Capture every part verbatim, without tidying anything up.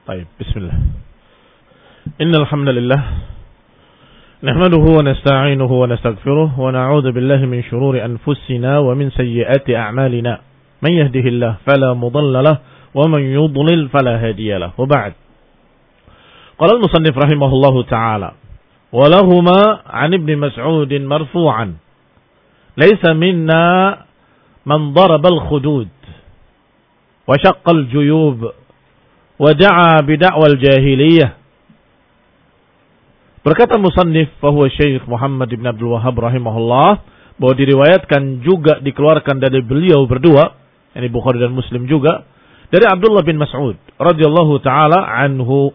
Baik, bismillah. Innal hamdalillah nahmaduhu wa nasta'inuhu wa nastaghfiruh wa na'udzu billahi min shururi anfusina wa min sayyiati a'malina. Man yahdihillahu fala mudilla lahu wa man yudlil fala hadiya lahu. Wa ba'd. Qala al-musannif rahimahullahu ta'ala wa lahumā 'an ibn Mas'ud marfu'an laysa minna man daraba al-khudud wa shaqqa al-juyub wa da'a bid'awal jahiliyah. Berkata musannif bahwa Syekh Muhammad bin Abdul Wahhab rahimahullah bahwa diriwayatkan juga dikeluarkan dari beliau berdua, yakni Bukhari dan Muslim juga, dari Abdullah bin Mas'ud radhiyallahu taala anhu.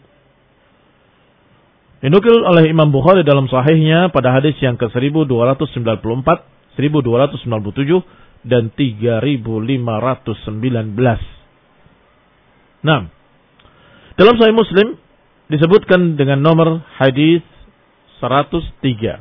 Dinukil oleh Imam Bukhari dalam sahihnya pada hadis yang ke seribu dua ratus sembilan puluh empat, seribu dua ratus sembilan puluh tujuh dan tiga ribu lima ratus sembilan belas. Nah, dalam Sahih Muslim disebutkan dengan nomor hadis seratus tiga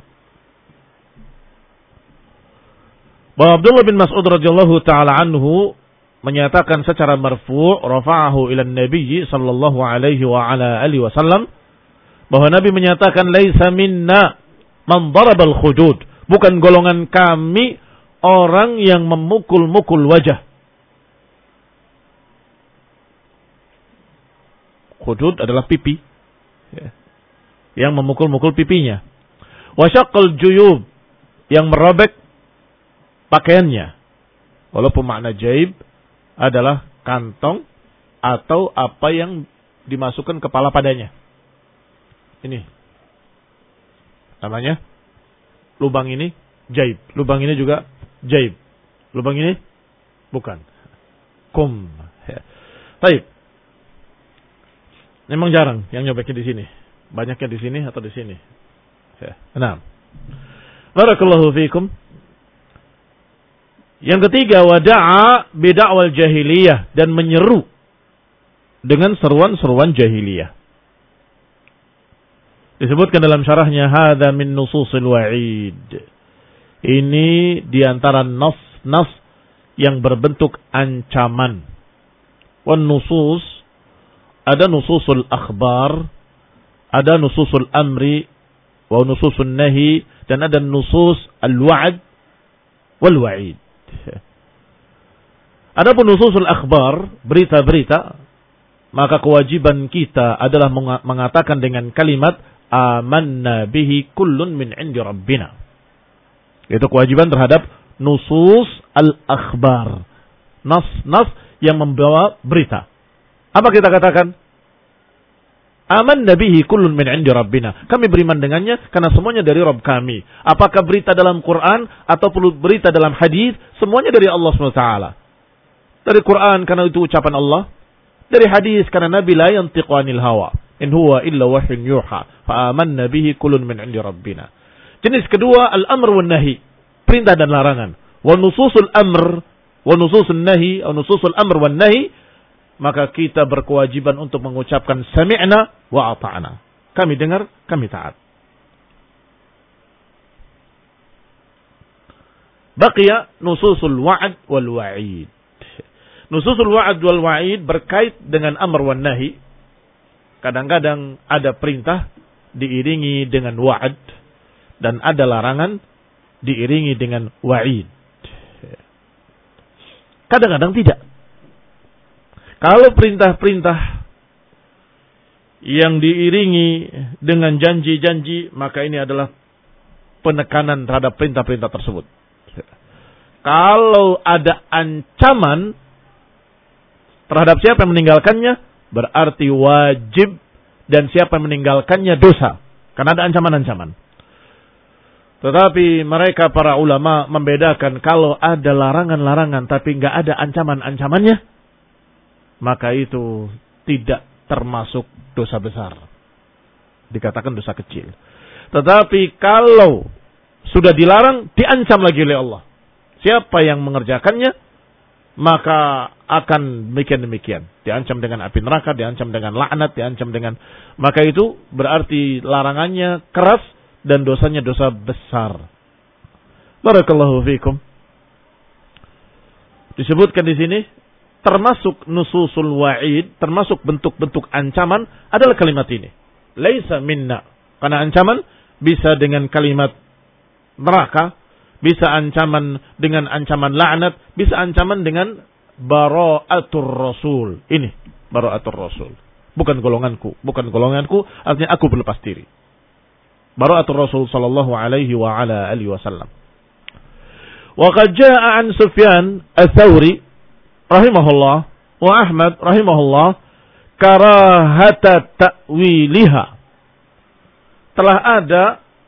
bahwa Abdullah bin Mas'ud radhiyallahu taala anhu menyatakan secara marfu', rafa'ahu ila Nabi sallallahu alaihi wa ala alihi wasallam, bahwa Nabi menyatakan laisa minna man darabal khudud, bukan golongan kami orang yang memukul-mukul wajah. Khudud adalah pipi, ya, yang memukul-mukul pipinya. Wasyaqqal juyub, yang merobek pakaiannya. Walaupun makna jaib adalah kantong atau apa yang dimasukkan kepala padanya. Ini namanya lubang ini jaib, lubang ini juga jaib, lubang ini bukan kum. Ya. Baik. Memang jarang yang nyobeknya di sini. Banyaknya di sini atau di sini. Ya. Nah. Barakallahu fiikum. Yang ketiga, wada'a bid'awal jahiliyah, dan menyeru dengan seruan-seruan jahiliyah. Disebutkan dalam syarahnya, hadza min nususil wa'id. Ini diantara nas-nas yang berbentuk ancaman. Wan nusus, ada nususul akhbar, ada nususul amri, wa nususul nahi, dan ada nusus al-wa'ad wal wa'id. Adapun nususul akhbar, berita-berita, maka kewajiban kita adalah mengatakan dengan kalimat amanna bihi kullun min indi rabbina. Itu kewajiban terhadap nusus al-akhbar, nas-nas yang membawa berita. Apa kita katakan? Aman nabihi kullun min indi rabbina. Kami beriman dengannya karena semuanya dari Rabb kami. Apakah berita dalam Quran atau berita dalam hadis, semuanya dari Allah subhanahu wa taala. Dari Quran karena itu ucapan Allah, dari hadis karena Nabi la yantiqu anil hawa, in huwa illa wahyun yuha. Fa amanna bihi kullun min indi rabbina. Jenis kedua al-amr wan nahi, perintah dan larangan. Wa nususul amr wa nususul nahi, atau nususul amr wan nahi, maka kita berkewajiban untuk mengucapkan sami'na wa ata'na. Kami dengar, kami taat. Baqiya nususul wa'ad wal wa'id. Nususul wa'ad wal wa'id berkait dengan amr wan nahi. Kadang-kadang ada perintah diiringi dengan wa'ad, dan ada larangan diiringi dengan wa'id. Kadang-kadang tidak. Kalau perintah-perintah yang diiringi dengan janji-janji, maka ini adalah penekanan terhadap perintah-perintah tersebut. Kalau ada ancaman terhadap siapa yang meninggalkannya, berarti wajib, dan siapa yang meninggalkannya dosa. Karena ada ancaman-ancaman. Tetapi mereka para ulama membedakan, kalau ada larangan-larangan tapi nggak ada ancaman-ancamannya, maka itu tidak termasuk dosa besar. Dikatakan dosa kecil. Tetapi kalau sudah dilarang, diancam lagi oleh Allah. Siapa yang mengerjakannya, maka akan demikian-demikian. Diancam dengan api neraka, diancam dengan laknat, diancam dengan... Maka itu berarti larangannya keras dan dosanya dosa besar. Barakallahu fiikum. Disebutkan di sini termasuk nususul wa'id, termasuk bentuk-bentuk ancaman adalah kalimat ini. Laisa minna. Karena ancaman bisa dengan kalimat neraka, bisa ancaman dengan ancaman laknat, bisa ancaman dengan bara'atur rasul. Ini bara'atur rasul. Bukan golonganku, bukan golonganku, artinya aku berlepas diri. Bara'atur rasul sallallahu alaihi wa ala alihi wasallam. Wa qad jaa'a an Sufyan ats-Tsauri rahimahullah wa Ahmad rahimahullah karahata ta'wiliha. Telah ada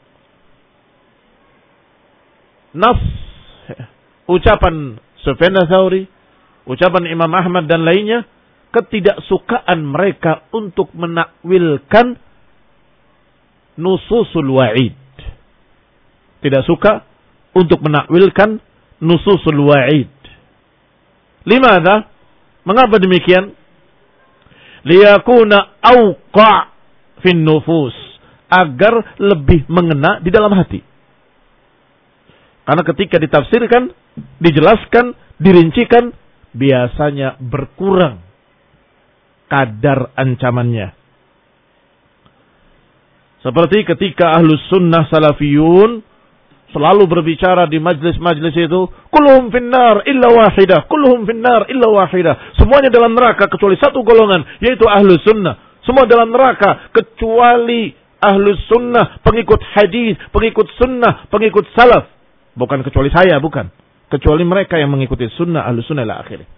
nas ucapan Sufyan ats-Tsauri, ucapan Imam Ahmad dan lainnya, ketidaksukaan mereka untuk menakwilkan nususul wa'id. Tidak suka untuk menakwilkan nususul wa'id. Limadha? Mengapa demikian? Liyakuna awqa' fin nufus, agar lebih mengena di dalam hati. Karena ketika ditafsirkan, dijelaskan, dirincikan, biasanya berkurang kadar ancamannya. Seperti ketika ahlus sunnah salafiyun selalu berbicara di majlis-majlis itu, kulluhum finnar illa wahidah, kulluhum finnar illa wahidah. Semuanya dalam neraka kecuali satu golongan, yaitu ahlus sunnah. Semua dalam neraka kecuali ahlus sunnah, pengikut hadis, pengikut sunnah, pengikut salaf. Bukan kecuali saya, bukan. Kecuali mereka yang mengikuti sunnah, ahlus sunnah ila akhirnya.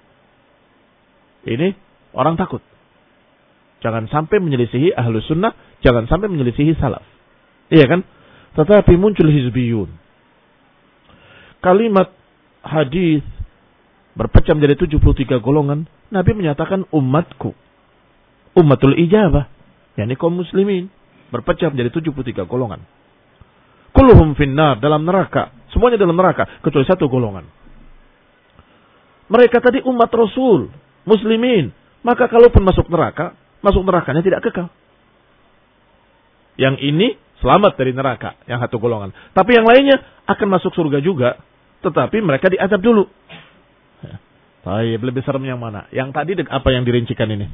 Ini orang takut. Jangan sampai menyelisihi ahlus sunnah, jangan sampai menyelisihi salaf. Iya kan? Tetapi muncul hizbiyun. Kalimat hadis berpecah menjadi tujuh puluh tiga golongan. Nabi menyatakan umatku, ummatul ijabah, yakni kaum muslimin, berpecah menjadi tujuh puluh tiga golongan. Kulluhum finnar, dalam neraka. Semuanya dalam neraka kecuali satu golongan. Mereka tadi umat Rasul, muslimin. Maka kalaupun masuk neraka, masuk nerakanya tidak kekal. Yang ini selamat dari neraka, yang satu golongan. Tapi yang lainnya akan masuk surga juga, tetapi mereka diazab dulu. Baik, lebih serem yang mana? Yang tadi apa yang dirincikan ini?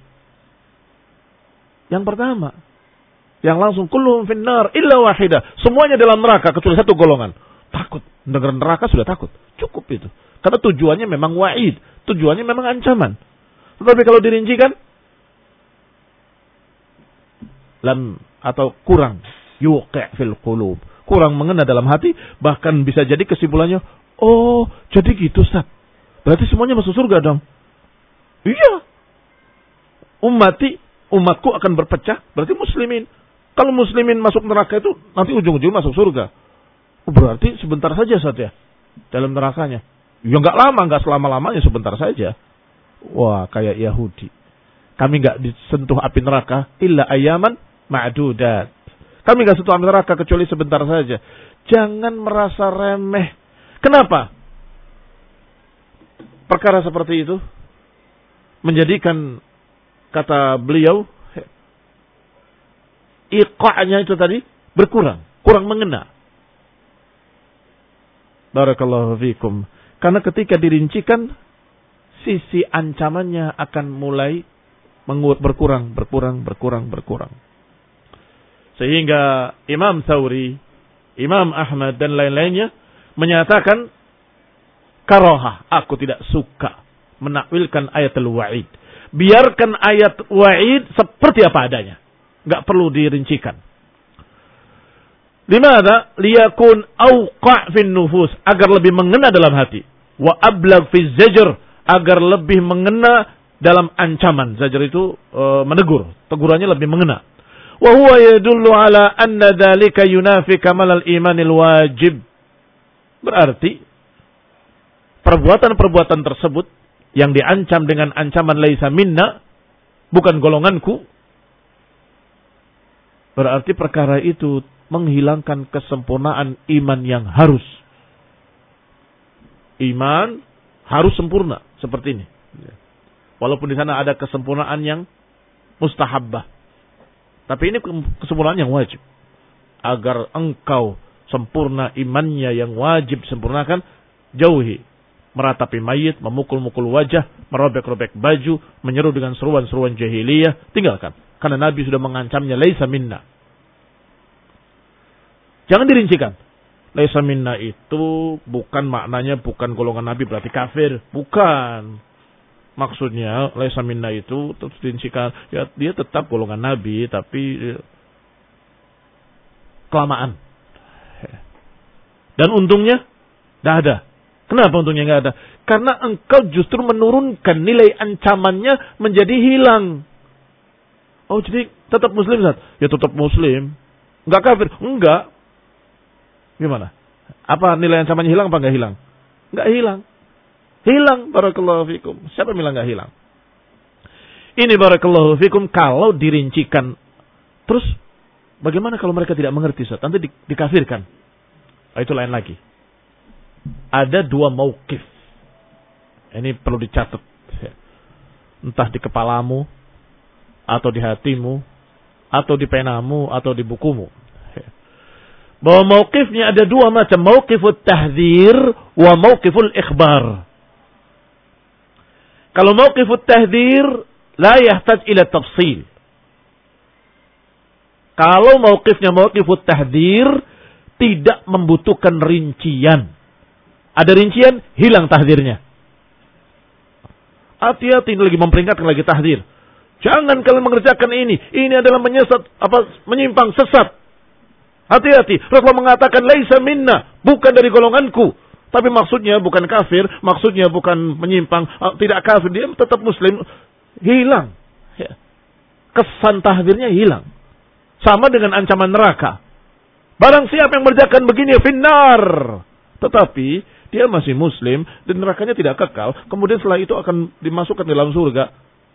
Yang pertama, yang langsung kulluhum finnar illa wahidah, semuanya dalam neraka kecuali satu golongan. Takut, dengar neraka sudah takut. Cukup itu. Karena tujuannya memang wa'id, tujuannya memang ancaman. Tetapi kalau dirincikan, lam atau kurang yuqi' fil qulub, kurang mengena dalam hati, bahkan bisa jadi kesimpulannya, oh jadi gitu Ustaz, berarti semuanya masuk surga dong. Iya, ummati, umatku akan berpecah, berarti muslimin. Kalau muslimin masuk neraka itu nanti ujung-ujung masuk surga, oh, berarti sebentar saja Ustaz ya dalam nerakanya. Ya nggak lama, nggak selama-lamanya, sebentar saja. Wah, kayak Yahudi, kami nggak disentuh api neraka illa ayaman ma'dudat. Kami enggak sentuh api neraka kecuali sebentar saja. Jangan merasa remeh. Kenapa? Perkara seperti itu menjadikan, kata beliau, iqa'nya itu tadi berkurang, kurang mengena. Barakallahu fikum. Karena ketika dirincikan, sisi ancamannya akan mulai berkurang, berkurang, berkurang, berkurang. Sehingga Imam Tsauri, Imam Ahmad dan lain-lainnya menyatakan karohah, aku tidak suka menakwilkan ayat al-wa'id. Biarkan ayat wa'id seperti apa adanya, enggak perlu dirincikan. Limada? Liyakun awqa' fin nufus, agar lebih mengena dalam hati. Wa ablag fi zajr, agar lebih mengena dalam ancaman. Zajr itu e, menegur, tegurannya lebih mengena. Wa huwa yadullu ala anna dzalika yunafi kamal al-imanil wajib. Berarti perbuatan-perbuatan tersebut yang diancam dengan ancaman laisa minna, bukan golonganku, berarti perkara itu menghilangkan kesempurnaan iman yang harus. Iman harus sempurna seperti ini. Walaupun di sana ada kesempurnaan yang mustahabbah. Tapi ini kesempurnaan yang wajib. Agar engkau sempurna imannya yang wajib sempurnakan, jauhi meratapi mayit, memukul-mukul wajah, merobek-robek baju, menyeru dengan seruan-seruan jahiliyah, tinggalkan. Karena Nabi sudah mengancamnya, laisa minna. Jangan dirincikan. Laisa minna itu bukan maknanya bukan golongan Nabi berarti kafir. Bukan. Maksudnya laisa minna itu terus dirincikan. Ya, dia tetap golongan Nabi tapi kelamaan. Dan untungnya tidak ada. Kenapa untungnya nggak ada? Karena engkau justru menurunkan nilai ancamannya menjadi hilang. Oh jadi tetap muslim, Ustaz? Ya tetap muslim. Nggak kafir? Enggak. Gimana? Apa nilai ancamannya hilang apa nggak hilang? Nggak hilang. Hilang, barakallahu fikum. Siapa bilang nggak hilang? Ini barakallahu fikum kalau dirincikan. Terus bagaimana kalau mereka tidak mengerti, Ustaz? Nanti di, dikafirkan. Nah, itu lain lagi. Ada dua mauqif. Ini perlu dicatat. Entah di kepalamu, atau di hatimu, atau di penamu, atau di bukumu. Bahwa mauqifnya ada dua macam. Mauqifut tahdzir wa mauqiful ikhbar. Kalau mauqifut tahdzir, la yahtaj ila tafsil. Kalau mauqifnya mauqifut tahdzir, tidak membutuhkan rincian. Ada rincian, hilang tahdzirnya. Hati-hati, ini lagi memperingatkan, lagi tahdzir. Jangan kalian mengerjakan ini. Ini adalah menyesat, apa menyimpang, sesat. Hati-hati. Rasulullah mengatakan laisa minna, bukan dari golonganku. Tapi maksudnya bukan kafir, maksudnya bukan menyimpang, tidak kafir, dia tetap muslim. Hilang. Kesan tahdzirnya hilang. Sama dengan ancaman neraka. Barang siapa yang mengerjakan begini finnar. Tetapi dia masih muslim dan nerakanya tidak kekal. Kemudian setelah itu akan dimasukkan dalam surga.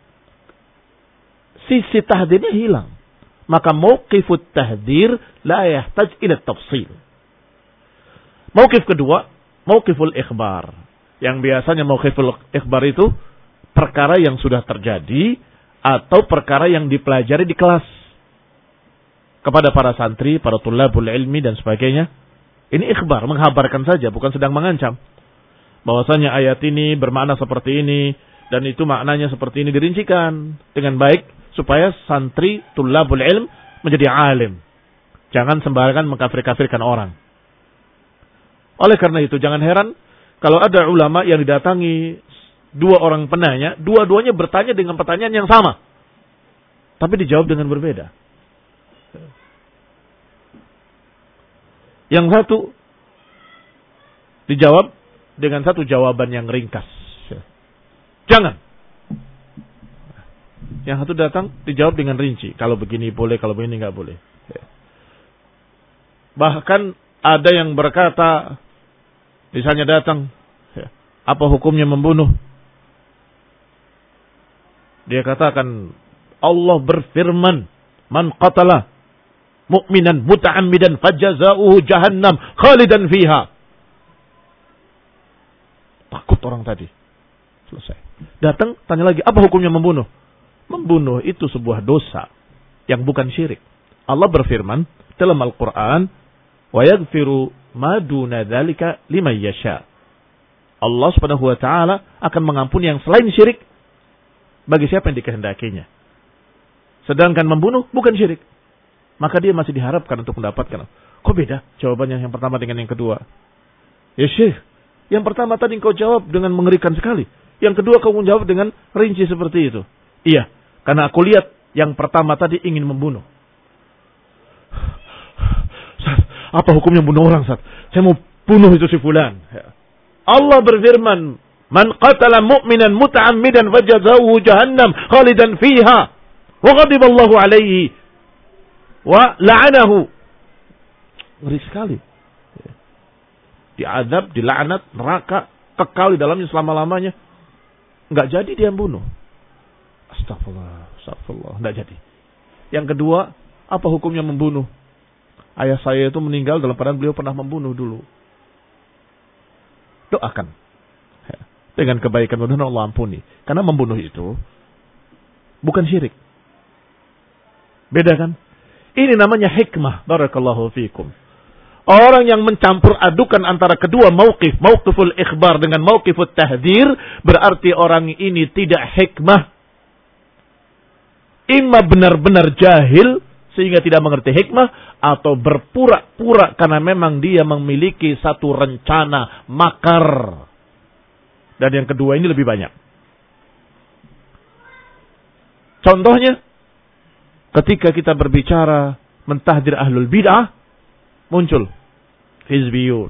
Sisi tahdzirnya hilang. Maka mauqifut tahdzir la yahtaj ila tafsil. Mauqif kedua, mauqiful ikhbar. Yang biasanya mauqiful ikhbar itu perkara yang sudah terjadi atau perkara yang dipelajari di kelas. Kepada para santri, para tulabul ilmi dan sebagainya. Ini ikhbar, menghabarkan saja, bukan sedang mengancam. Bahwasanya ayat ini bermakna seperti ini, dan itu maknanya seperti ini, dirincikan dengan baik, supaya santri tulabul ilm menjadi alim. Jangan sembarangan mengkafir-kafirkan orang. Oleh karena itu, jangan heran, kalau ada ulama yang didatangi dua orang penanya, dua-duanya bertanya dengan pertanyaan yang sama. Tapi dijawab dengan berbeda. Yang satu dijawab dengan satu jawaban yang ringkas. Jangan. Yang satu datang dijawab dengan rinci. Kalau begini boleh, kalau begini nggak boleh. Bahkan ada yang berkata, misalnya datang, apa hukumnya membunuh? Dia katakan, Allah berfirman, man qatala mu'minan muta'ammidan fajaza'uhu jahannam khalidan fiha. Takut orang tadi. Selesai. Datang, tanya lagi, apa hukumnya membunuh? Membunuh itu sebuah dosa yang bukan syirik. Allah berfirman dalam Al-Quran, wa yaghfiru ma duna dzalika liman yasha. Allah Subhanahu wa taala akan mengampuni yang selain syirik bagi siapa yang dikehendakinya. Sedangkan membunuh bukan syirik. Maka dia masih diharapkan untuk mendapatkan. Kok beda jawabannya yang pertama dengan yang kedua? Ya Syekh, yang pertama tadi kau jawab dengan mengerikan sekali. Yang kedua kau menjawab dengan rinci seperti itu. Iya, karena aku lihat yang pertama tadi ingin membunuh. Ustaz, apa hukumnya bunuh orang, Ustaz? Saya mau bunuh itu si fulan. Allah berfirman, man qatala mu'minan muta'ammidan fajazauhu jahannam khalidan fiha wa ghadiballahu alaihi wa la'anahu. Ngeri sekali. Diadab, dilaknat, neraka, kekal di dalamnya selama-lamanya. Enggak jadi dia bunuh. Astagfirullah, astagfirullah, enggak jadi. Yang kedua, apa hukumnya membunuh? Ayah saya itu meninggal dalam keadaan beliau pernah membunuh dulu. Doakan. Dengan kebaikan, mudah-mudahan Allah ampuni. Karena membunuh itu bukan syirik. Beda kan? Ini namanya hikmah. Barakallahu fiikum. Orang yang mencampur adukan antara kedua mauqif, mauqiful ikhbar dengan mauqifut tahdzir, berarti orang ini tidak hikmah. Imma benar-benar jahil sehingga tidak mengerti hikmah, atau berpura-pura karena memang dia memiliki satu rencana makar. Dan yang kedua ini lebih banyak. Contohnya, ketika kita berbicara mentahdir ahlul bid'ah, muncul hizbiyun.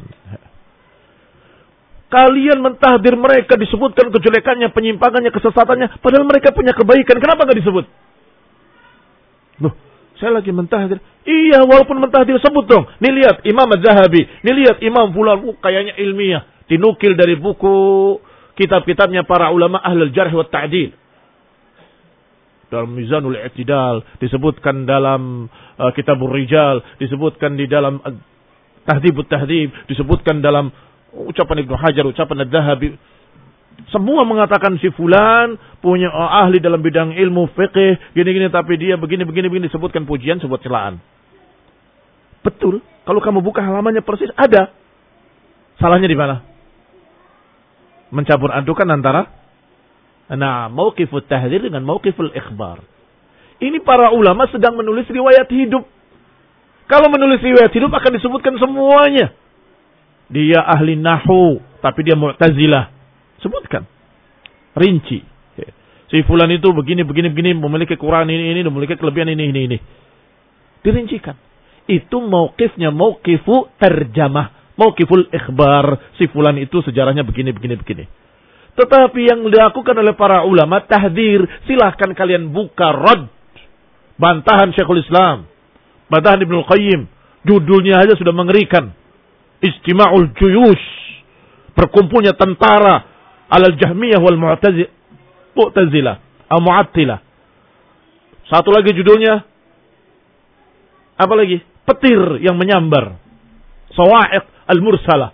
Kalian mentahdir mereka, disebutkan kejelekannya, penyimpangannya, kesesatannya, padahal mereka punya kebaikan. Kenapa nggak disebut? Loh, saya lagi mentahdir. Iya, walaupun mentahdir sebut dong. Nih lihat Imam Az-Zahabi, nih lihat Imam Fulan, uh, kayaknya ilmiah, dinukil dari buku kitab-kitabnya para ulama ahlul jarh wa ta'dil. Dalam Mizanul I'tidal, disebutkan dalam uh, Kitabur Rijal, disebutkan di dalam uh, Tahdhibut Tahdhib, disebutkan dalam ucapan Ibnu Hajar, ucapan Az-Zahabi. Semua mengatakan si fulan punya uh, ahli dalam bidang ilmu fiqih, gini-gini, tapi dia begini-begini-begini, disebutkan pujian, sebut celaan. Betul, kalau kamu buka halamannya persis ada. Salahnya di mana? Mencampur adukan antara nah, mauqifut tahdzir dengan mauqiful ikhbar. Ini para ulama sedang menulis riwayat hidup. Kalau menulis riwayat hidup akan disebutkan semuanya. Dia ahli nahwu, tapi dia mu'tazilah. Sebutkan. Rinci. Si fulan itu begini, begini, begini, memiliki kekurangan ini, ini, memiliki kelebihan ini, ini, ini. Dirincikan. Itu mauqifnya mauqifu terjamah. Mauqiful ikhbar. Si fulan itu sejarahnya begini, begini, begini. Tetapi yang dilakukan oleh para ulama tahdzir, silahkan kalian buka rad, bantahan Syekhul Islam, bantahan Ibnu Qayyim, judulnya aja sudah mengerikan. Istima'ul Juyush, berkumpulnya tentara alal Jahmiyah wal Mu'tazilah, al Mu'attilah. Satu lagi judulnya, apa lagi? Petir yang menyambar, Sawa'iq al-Mursalah.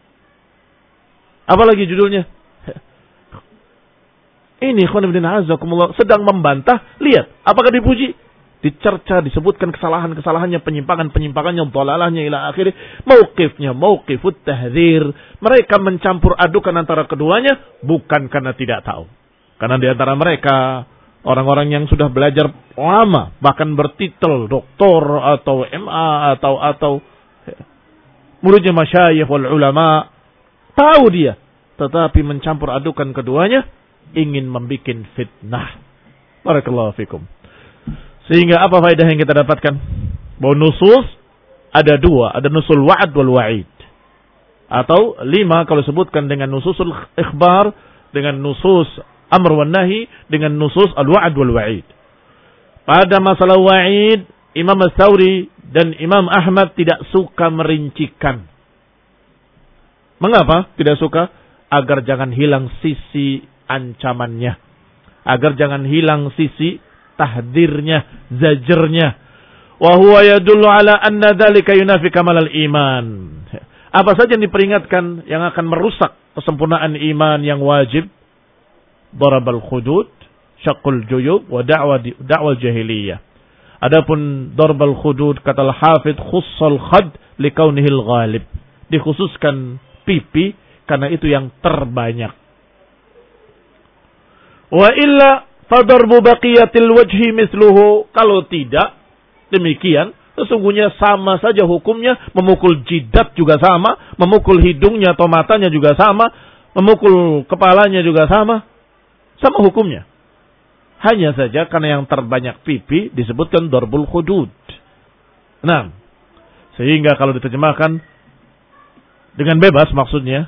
Apa lagi judulnya? Ini khonibdina azakumullah sedang membantah. Lihat, apakah dipuji? Dicerca, disebutkan kesalahan-kesalahannya, penyimpangan-penyimpangannya, dhalalahnya ila akhirih. Mauqifnya mauqifut tahdzir. Mereka mencampur adukan antara keduanya bukan karena tidak tahu. Karena di antara mereka orang-orang yang sudah belajar lama, bahkan bertitel doktor atau M A atau atau muridnya masyayikh wal ulama, tahu dia, tetapi mencampur adukan keduanya ingin membikin fitnah. Barakallahu fikum. Sehingga apa faedah yang kita dapatkan? Bahwa nusus ada dua, ada nusul wa'ad wal wa'id. Atau lima kalau sebutkan dengan nususul ikhbar, dengan nusus amr wan nahi, dengan nusus al wa'ad wal wa'id. Pada masalah wa'id, Imam Ats-Tsauri dan Imam Ahmad tidak suka merincikan. Mengapa tidak suka? Agar jangan hilang sisi ancamannya, agar jangan hilang sisi tahdirnya, zajernya. Wa huwa yadullu ala anna dzalika yunafi kamalal iman. Apa saja yang diperingatkan yang akan merusak kesempurnaan iman yang wajib? Darabal khudud, syaqqul juyub, wa da'wa da'wal jahiliyah. Adapun darbal khudud kata al-Hafidz khussal khad likaunihil ghalib. Dikhususkan pipi karena itu yang terbanyak. Wa illa fadarbu baqiyatil wajhi misluhu. Kalau tidak demikian, sesungguhnya sama saja hukumnya. Memukul jidat juga sama, memukul hidungnya atau matanya juga sama, memukul kepalanya juga sama. Sama hukumnya. Hanya saja karena yang terbanyak pipi disebutkan darbul hudud. Nah, sehingga kalau diterjemahkan dengan bebas maksudnya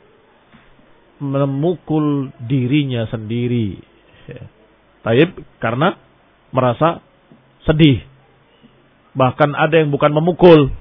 memukul dirinya sendiri. Taib karena merasa sedih. Bahkan ada yang bukan memukul,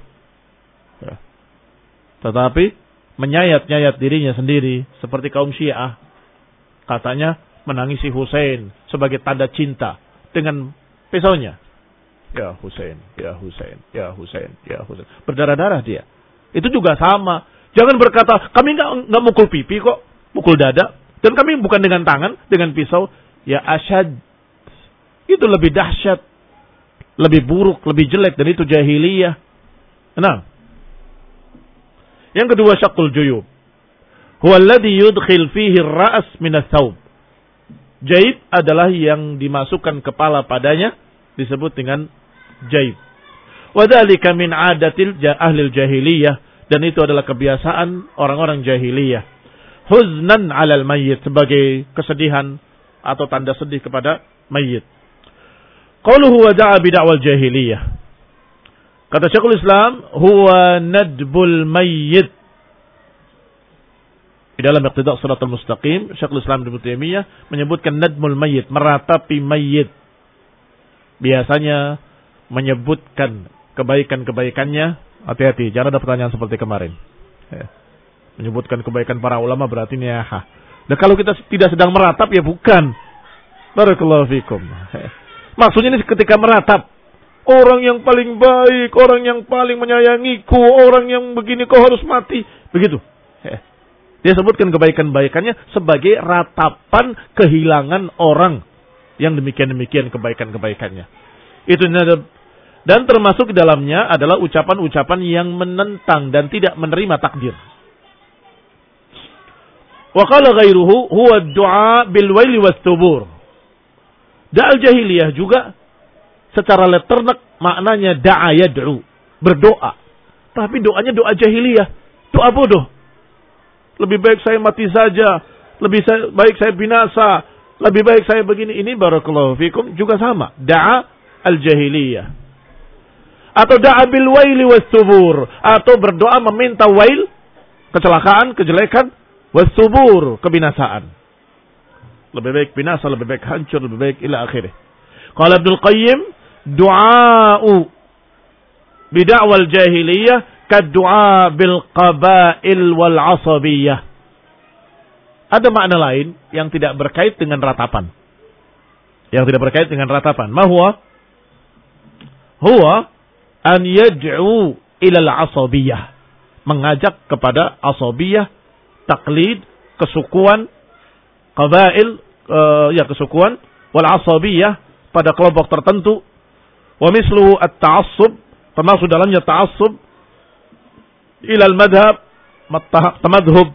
tetapi menyayat-nyayat dirinya sendiri. Seperti kaum Syiah. Katanya menangisi Husain sebagai tanda cinta dengan pisaunya. Ya Husain, ya Husain, ya Husain, ya Husain. Berdarah-darah dia. Itu juga sama. Jangan berkata, kami nggak nggak mukul pipi kok, mukul dada. Dan kami bukan dengan tangan, dengan pisau. Ya asyad. Itu lebih dahsyat, lebih buruk, lebih jelek. Dan itu jahiliyah. Nah, Yang kedua, syaqqul juyub. Huwa alladhi yudkhil fihi ar-ra's min ats-thawb. Jaib adalah yang dimasukkan kepala padanya, disebut dengan jaib. Wa dzalika min 'adatil ahli jahiliyah, dan itu adalah kebiasaan orang-orang jahiliyah. Huznan 'alal mayyit, sebagai kesedihan atau tanda sedih kepada mayyit. Qauluhu wa da'a bid'awal jahiliyah. Kata Syekhul Islam, huwa nadbul mayyit. Di dalam Iqtida' Shiratal Mustaqim, Syekhul Islam Ibnu Taimiyah menyebutkan nadmul mayyit, meratapi mayyit. Biasanya menyebutkan kebaikan-kebaikannya. Hati-hati, jangan ada pertanyaan seperti kemarin. Ya. Menyebutkan kebaikan para ulama berarti niyaha. Dan kalau kita tidak sedang meratap, ya bukan. Barakallahu fikum. Ya. Maksudnya ini ketika meratap, orang yang paling baik, orang yang paling menyayangiku, orang yang begini kau harus mati. Begitu. Ya. Dia sebutkan kebaikan-kebaikannya sebagai ratapan kehilangan orang yang demikian-demikian kebaikan-kebaikannya. Itu dan termasuk di dalamnya adalah ucapan-ucapan yang menentang dan tidak menerima takdir. Wa qala ghairuhu huwa ad-du'a bil waili was-subur. Da'al jahiliyah juga secara letternek maknanya da'a yad'u, berdoa. Tapi doanya doa jahiliyah, doa bodoh. Lebih baik saya mati saja, lebih baik saya binasa, lebih baik saya begini. Ini barakallahu fikum juga sama, da'a al-jahiliyah. Atau da'a bil waili was-subur, atau berdoa meminta wail, kecelakaan, kejelekan, was-subur, kebinasaan. Lebih baik binasa, lebih baik hancur, lebih baik ila akhirih. Qala Ibnu Qayyim, du'a'u bid'awal jahiliyah kaddu'a bil qabail wal asabiyah. Ada makna lain yang tidak berkait dengan ratapan. Yang tidak berkait dengan ratapan. Ma huwa? Huwa an yad'u ila al-asabiyah. Mengajak kepada asabiyah, taklid, kesukuan, qabail, uh, ya kesukuan, wal asabiyah pada kelompok tertentu. Wa misluhu at-ta'assub, termasuk dalamnya ta'assub ila al-madhab, tamadhub.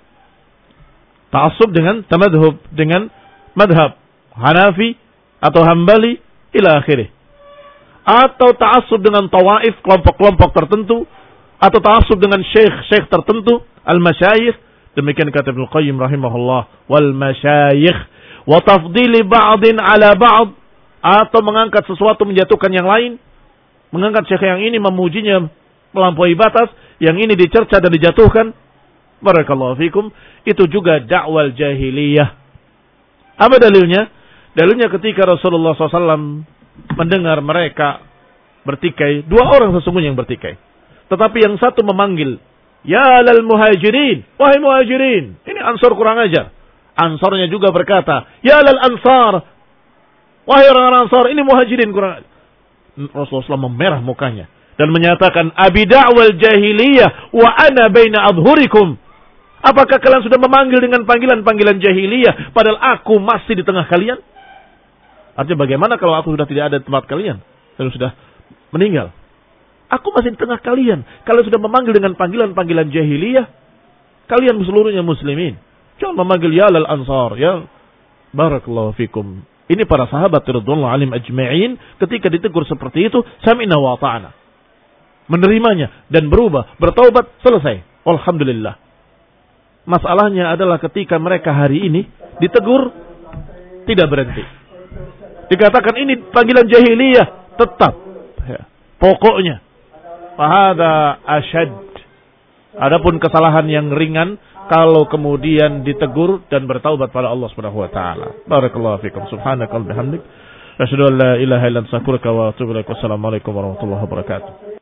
Ta'assub dengan tamadhub, dengan madhab Hanafi atau Hambali ila akhirih. Atau ta'assub dengan tawaif, kelompok-kelompok tertentu, atau ta'assub dengan syekh-syekh tertentu, al-masyayikh. Demikian kata Ibnu Qayyim rahimahullah, wal masyayikh wa tafdili ba'din ala ba'd, atau mengangkat sesuatu menjatuhkan yang lain. Mengangkat syekh yang ini memujinya melampaui batas, yang ini dicerca dan dijatuhkan. Barakallahu fikum. Itu juga dakwal jahiliyah. Apa dalilnya? Dalilnya ketika Rasulullah shallallahu alaihi wasallam mendengar mereka bertikai, dua orang sesungguhnya yang bertikai. Tetapi yang satu memanggil, ya lal muhajirin, wahai muhajirin. Ini Ansar kurang ajar. Ansarnya juga berkata, ya lal ansar, wahai orang-orang Ansar. Ini muhajirin kurang ajar. Rasulullah shallallahu alaihi wasallam memerah mukanya dan menyatakan, abi da'wal jahiliyah wa ana baina adhurikum. Apakah kalian sudah memanggil dengan panggilan-panggilan jahiliyah padahal aku masih di tengah kalian? Artinya bagaimana kalau aku sudah tidak ada di tempat kalian? Kalau sudah meninggal. Aku masih di tengah kalian. Kalau sudah memanggil dengan panggilan-panggilan jahiliyah, kalian seluruhnya muslimin. Jangan memanggil ya lal ansar, ya. Barakallahu fikum. Ini para sahabat radhiyallahu anhum ajma'in ketika ditegur seperti itu, sami'na wa ta'ana. Menerimanya dan berubah, bertaubat, selesai. Alhamdulillah. Masalahnya adalah ketika mereka hari ini ditegur, tidak berhenti. Dikatakan ini panggilan jahiliyah, tetap. Ya. Pokoknya. Fahada asyad. Adapun kesalahan yang ringan, kalau kemudian ditegur dan bertaubat pada Allah Subhanahu wa taala. Barakallahu fikum. Subhanakallahumma bihamdik, asyhadu an la ilaha illa anta astaghfiruka wa atubu ilaik. Wassalamualaikum warahmatullahi wabarakatuh.